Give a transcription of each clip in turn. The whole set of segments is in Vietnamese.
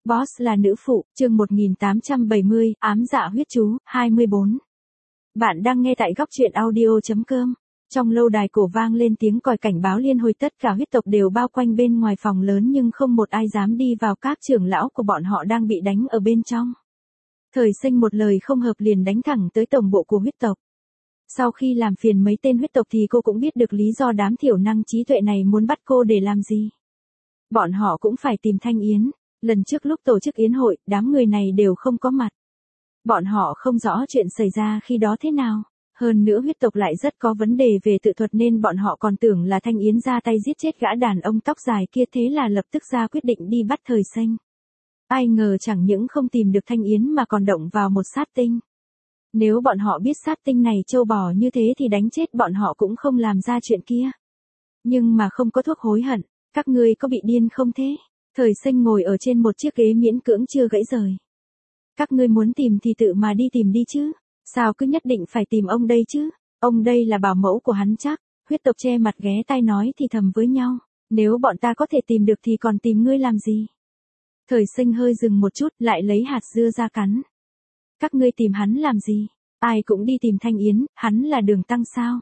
Boss là nữ phụ, chương 1870, ám dạ huyết chú, 24. Bạn đang nghe tại góc truyện audio.com. Trong lâu đài cổ vang lên tiếng còi cảnh báo liên hồi, tất cả huyết tộc đều bao quanh bên ngoài phòng lớn nhưng không một ai dám đi vào, các trưởng lão của bọn họ đang bị đánh ở bên trong. Thời Sinh một lời không hợp liền đánh thẳng tới tổng bộ của huyết tộc. Sau khi làm phiền mấy tên huyết tộc thì cô cũng biết được lý do đám thiểu năng trí tuệ này muốn bắt cô để làm gì. Bọn họ cũng phải tìm Thanh Yến. Lần trước lúc tổ chức yến hội, đám người này đều không có mặt. Bọn họ không rõ chuyện xảy ra khi đó thế nào. Hơn nữa huyết tộc lại rất có vấn đề về tự thuật nên bọn họ còn tưởng là Thanh Yến ra tay giết chết gã đàn ông tóc dài kia, thế là lập tức ra quyết định đi bắt Thời Sinh. Ai ngờ chẳng những không tìm được Thanh Yến mà còn động vào một sát tinh. Nếu bọn họ biết sát tinh này trâu bò như thế thì đánh chết bọn họ cũng không làm ra chuyện kia. Nhưng mà không có thuốc hối hận, các ngươi có bị điên không thế? Thời Sinh ngồi ở trên một chiếc ghế miễn cưỡng chưa gãy rời. Các ngươi muốn tìm thì tự mà đi tìm đi chứ. Sao cứ nhất định phải tìm ông đây chứ? Ông đây là bảo mẫu của hắn chắc. Huyết tộc che mặt ghé tai nói thì thầm với nhau. Nếu bọn ta có thể tìm được thì còn tìm ngươi làm gì? Thời Sinh hơi dừng một chút lại lấy hạt dưa ra cắn. Các ngươi tìm hắn làm gì? Ai cũng đi tìm Thanh Yến, hắn là Đường Tăng sao?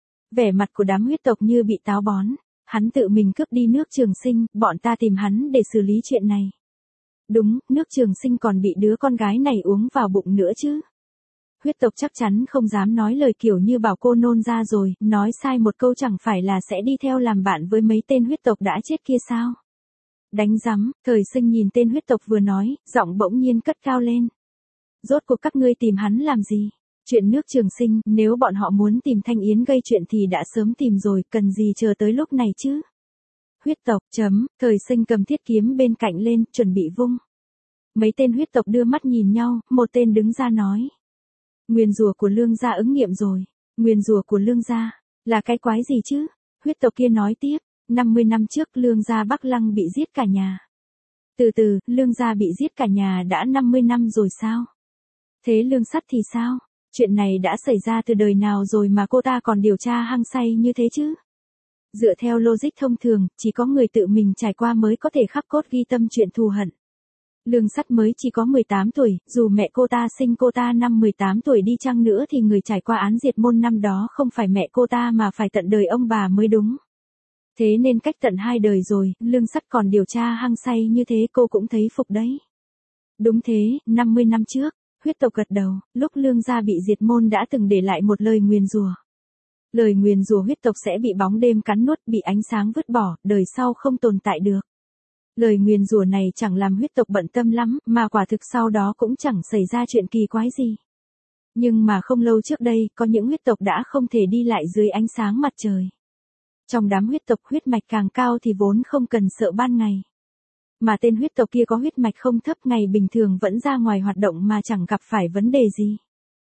Vẻ mặt của đám huyết tộc như bị táo bón. Hắn tự mình cướp đi nước Trường Sinh, bọn ta tìm hắn để xử lý chuyện này. Đúng, nước Trường Sinh còn bị đứa con gái này uống vào bụng nữa chứ. Huyết tộc chắc chắn không dám nói lời kiểu như bảo cô nôn ra rồi, nói sai một câu chẳng phải là sẽ đi theo làm bạn với mấy tên huyết tộc đã chết kia sao? Đánh rắm, Thời Sinh nhìn tên huyết tộc vừa nói, giọng bỗng nhiên cất cao lên. Rốt cuộc các ngươi tìm hắn làm gì? Chuyện nước Trường Sinh, nếu bọn họ muốn tìm Thanh Yến gây chuyện thì đã sớm tìm rồi, cần gì chờ tới lúc này chứ? Huyết tộc, Thời Sinh cầm thiết kiếm bên cạnh lên, chuẩn bị vung. Mấy tên huyết tộc đưa mắt nhìn nhau, một tên đứng ra nói. Nguyền rủa của Lương gia ứng nghiệm rồi. Nguyền rủa của Lương gia, là cái quái gì chứ? Huyết tộc kia nói tiếp, 50 năm trước Lương gia Bắc Lăng bị giết cả nhà. Từ từ, Lương gia bị giết cả nhà đã 50 năm rồi sao? Thế Lương Sắt thì sao? Chuyện này đã xảy ra từ đời nào rồi mà cô ta còn điều tra hăng say như thế chứ? Dựa theo logic thông thường, chỉ có người tự mình trải qua mới có thể khắc cốt ghi tâm chuyện thù hận. Lương Sắt mới chỉ có 18 tuổi, dù mẹ cô ta sinh cô ta năm 18 tuổi đi chăng nữa thì người trải qua án diệt môn năm đó không phải mẹ cô ta mà phải tận đời ông bà mới đúng. Thế nên cách tận 2 đời rồi, Lương Sắt còn điều tra hăng say như thế cô cũng thấy phục đấy. Đúng thế, 50 năm trước. Huyết tộc gật đầu, lúc Lương gia bị diệt môn đã từng để lại một lời nguyền rủa. Lời nguyền rủa huyết tộc sẽ bị bóng đêm cắn nuốt, bị ánh sáng vứt bỏ, đời sau không tồn tại được. Lời nguyền rủa này chẳng làm huyết tộc bận tâm lắm, mà quả thực sau đó cũng chẳng xảy ra chuyện kỳ quái gì. Nhưng mà không lâu trước đây, có những huyết tộc đã không thể đi lại dưới ánh sáng mặt trời. Trong đám huyết tộc huyết mạch càng cao thì vốn không cần sợ ban ngày. Mà tên huyết tộc kia có huyết mạch không thấp, ngày bình thường vẫn ra ngoài hoạt động mà chẳng gặp phải vấn đề gì.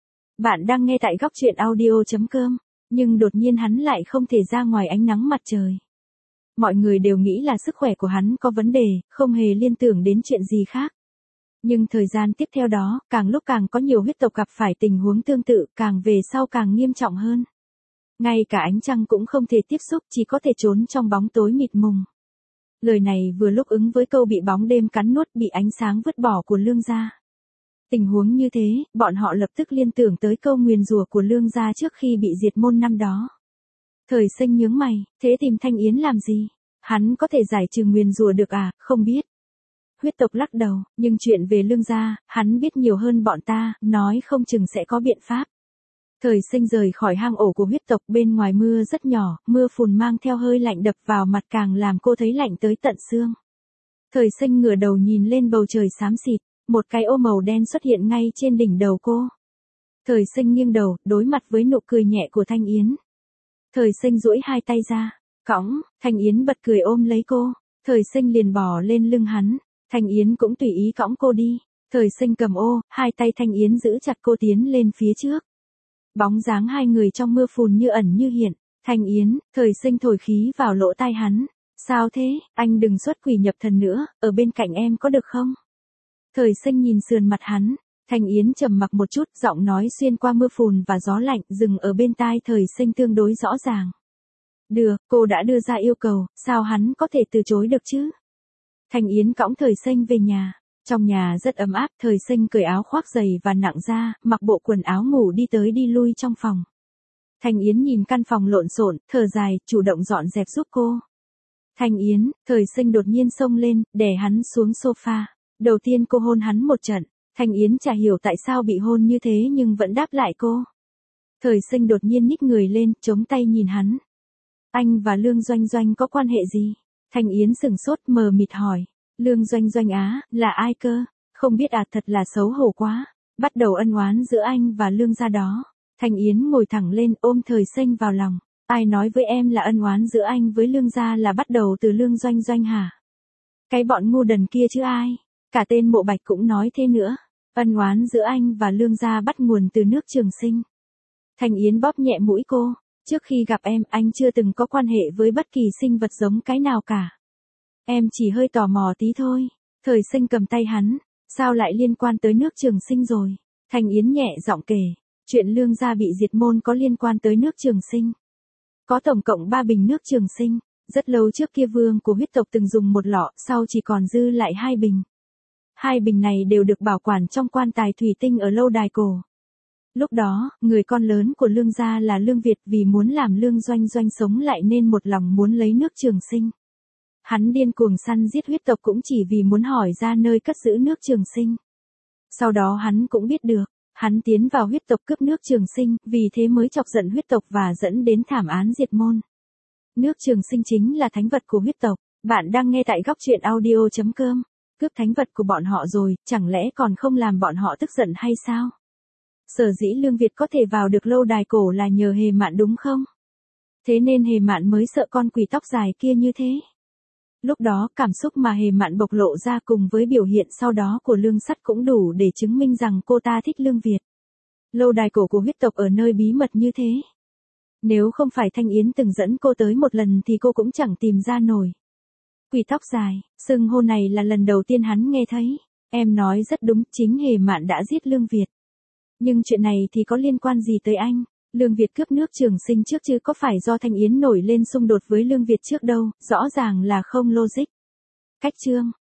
Bạn đang nghe tại góc truyện audio.com, nhưng đột nhiên hắn lại không thể ra ngoài ánh nắng mặt trời. Mọi người đều nghĩ là sức khỏe của hắn có vấn đề, không hề liên tưởng đến chuyện gì khác. Nhưng thời gian tiếp theo đó, càng lúc càng có nhiều huyết tộc gặp phải tình huống tương tự, càng về sau càng nghiêm trọng hơn. Ngay cả ánh trăng cũng không thể tiếp xúc, chỉ có thể trốn trong bóng tối mịt mùng. Lời này vừa lúc ứng với câu bị bóng đêm cắn nuốt, bị ánh sáng vứt bỏ của Lương gia. Tình huống như thế, bọn họ lập tức liên tưởng tới câu nguyền rủa của Lương gia trước khi bị diệt môn năm đó. Thời Sinh nhướng mày, thế tìm Thanh Yến làm gì? Hắn có thể giải trừ nguyền rủa được à? Không biết. Huyết tộc lắc đầu, nhưng chuyện về Lương gia, hắn biết nhiều hơn bọn ta, nói không chừng sẽ có biện pháp. Thời Sinh rời khỏi hang ổ của huyết tộc, bên ngoài mưa rất nhỏ, mưa phùn mang theo hơi lạnh đập vào mặt càng làm cô thấy lạnh tới tận xương. Thời Sinh ngửa đầu nhìn lên bầu trời xám xịt, một cái ô màu đen xuất hiện ngay trên đỉnh đầu cô. Thời Sinh nghiêng đầu, đối mặt với nụ cười nhẹ của Thanh Yến. Thời Sinh duỗi hai tay ra, cõng, Thanh Yến bật cười ôm lấy cô. Thời Sinh liền bò lên lưng hắn, Thanh Yến cũng tùy ý cõng cô đi. Thời Sinh cầm ô, hai tay Thanh Yến giữ chặt cô tiến lên phía trước. Bóng dáng hai người trong mưa phùn như ẩn như hiện. Thanh Yến, Thời Sinh thổi khí vào lỗ tai hắn. Sao thế, anh đừng xuất quỷ nhập thần nữa, ở bên cạnh em có được không? Thời Sinh nhìn sườn mặt hắn. Thanh Yến trầm mặc một chút, giọng nói xuyên qua mưa phùn và gió lạnh, dừng ở bên tai Thời Sinh tương đối rõ ràng. Được, cô đã đưa ra yêu cầu, sao hắn có thể từ chối được chứ? Thanh Yến cõng Thời Sinh về nhà. Trong nhà rất ấm áp, Thời Sinh cởi áo khoác giày và nặng ra, mặc bộ quần áo ngủ đi tới đi lui trong phòng. Thanh Yến nhìn căn phòng lộn xộn, thở dài, chủ động dọn dẹp giúp cô. Thanh Yến, Thời Sinh đột nhiên xông lên, đè hắn xuống sofa. Đầu tiên cô hôn hắn một trận. Thanh Yến chả hiểu tại sao bị hôn như thế nhưng vẫn đáp lại cô. Thời Sinh đột nhiên nhích người lên, chống tay nhìn hắn. Anh và Lương Doanh Doanh có quan hệ gì? Thanh Yến sững sốt mờ mịt hỏi. Lương Doanh Doanh á, là ai cơ? Không biết à, thật là xấu hổ quá. Bắt đầu ân oán giữa anh và Lương gia đó. Thanh Yến ngồi thẳng lên ôm Thời Sinh vào lòng. Ai nói với em là ân oán giữa anh với Lương gia là bắt đầu từ Lương Doanh Doanh hả? Cái bọn ngu đần kia chứ ai? Cả tên Mộ Bạch cũng nói thế nữa. Ân oán giữa anh và Lương gia bắt nguồn từ nước Trường Sinh. Thanh Yến bóp nhẹ mũi cô. Trước khi gặp em, anh chưa từng có quan hệ với bất kỳ sinh vật giống cái nào cả. Em chỉ hơi tò mò tí thôi. Thời Sinh cầm tay hắn. Sao lại liên quan tới nước Trường Sinh rồi? Thanh Yến nhẹ giọng kể. Chuyện Lương gia bị diệt môn có liên quan tới nước Trường Sinh. Có tổng cộng 3 bình nước Trường Sinh. Rất lâu trước kia vương của huyết tộc từng dùng một lọ, sau chỉ còn dư lại 2 bình. 2 bình này đều được bảo quản trong quan tài thủy tinh ở lâu đài cổ. Lúc đó, người con lớn của Lương gia là Lương Việt vì muốn làm Lương Doanh Doanh sống lại nên một lòng muốn lấy nước Trường Sinh. Hắn điên cuồng săn giết huyết tộc cũng chỉ vì muốn hỏi ra nơi cất giữ nước Trường Sinh. Sau đó hắn cũng biết được, hắn tiến vào huyết tộc cướp nước Trường Sinh, vì thế mới chọc giận huyết tộc và dẫn đến thảm án diệt môn. Nước Trường Sinh chính là thánh vật của huyết tộc. Bạn đang nghe tại goctruyện.audio.com. Cướp thánh vật của bọn họ rồi, chẳng lẽ còn không làm bọn họ tức giận hay sao? Sở dĩ Lương Việt có thể vào được lâu đài cổ là nhờ Hề Mạn đúng không? Thế nên Hề Mạn mới sợ con quỷ tóc dài kia như thế. Lúc đó, cảm xúc mà Hề Mạn bộc lộ ra cùng với biểu hiện sau đó của Lương Sắt cũng đủ để chứng minh rằng cô ta thích Lương Việt. Lâu đài cổ của huyết tộc ở nơi bí mật như thế. Nếu không phải Thanh Yến từng dẫn cô tới một lần thì cô cũng chẳng tìm ra nổi. Quỷ tóc dài, xưng hô này là lần đầu tiên hắn nghe thấy. Em nói rất đúng, chính Hề Mạn đã giết Lương Việt. Nhưng chuyện này thì có liên quan gì tới anh? Lương Việt cướp nước Trường Sinh trước chứ có phải do Thanh Yến nổi lên xung đột với Lương Việt trước đâu, rõ ràng là không logic. Cách chương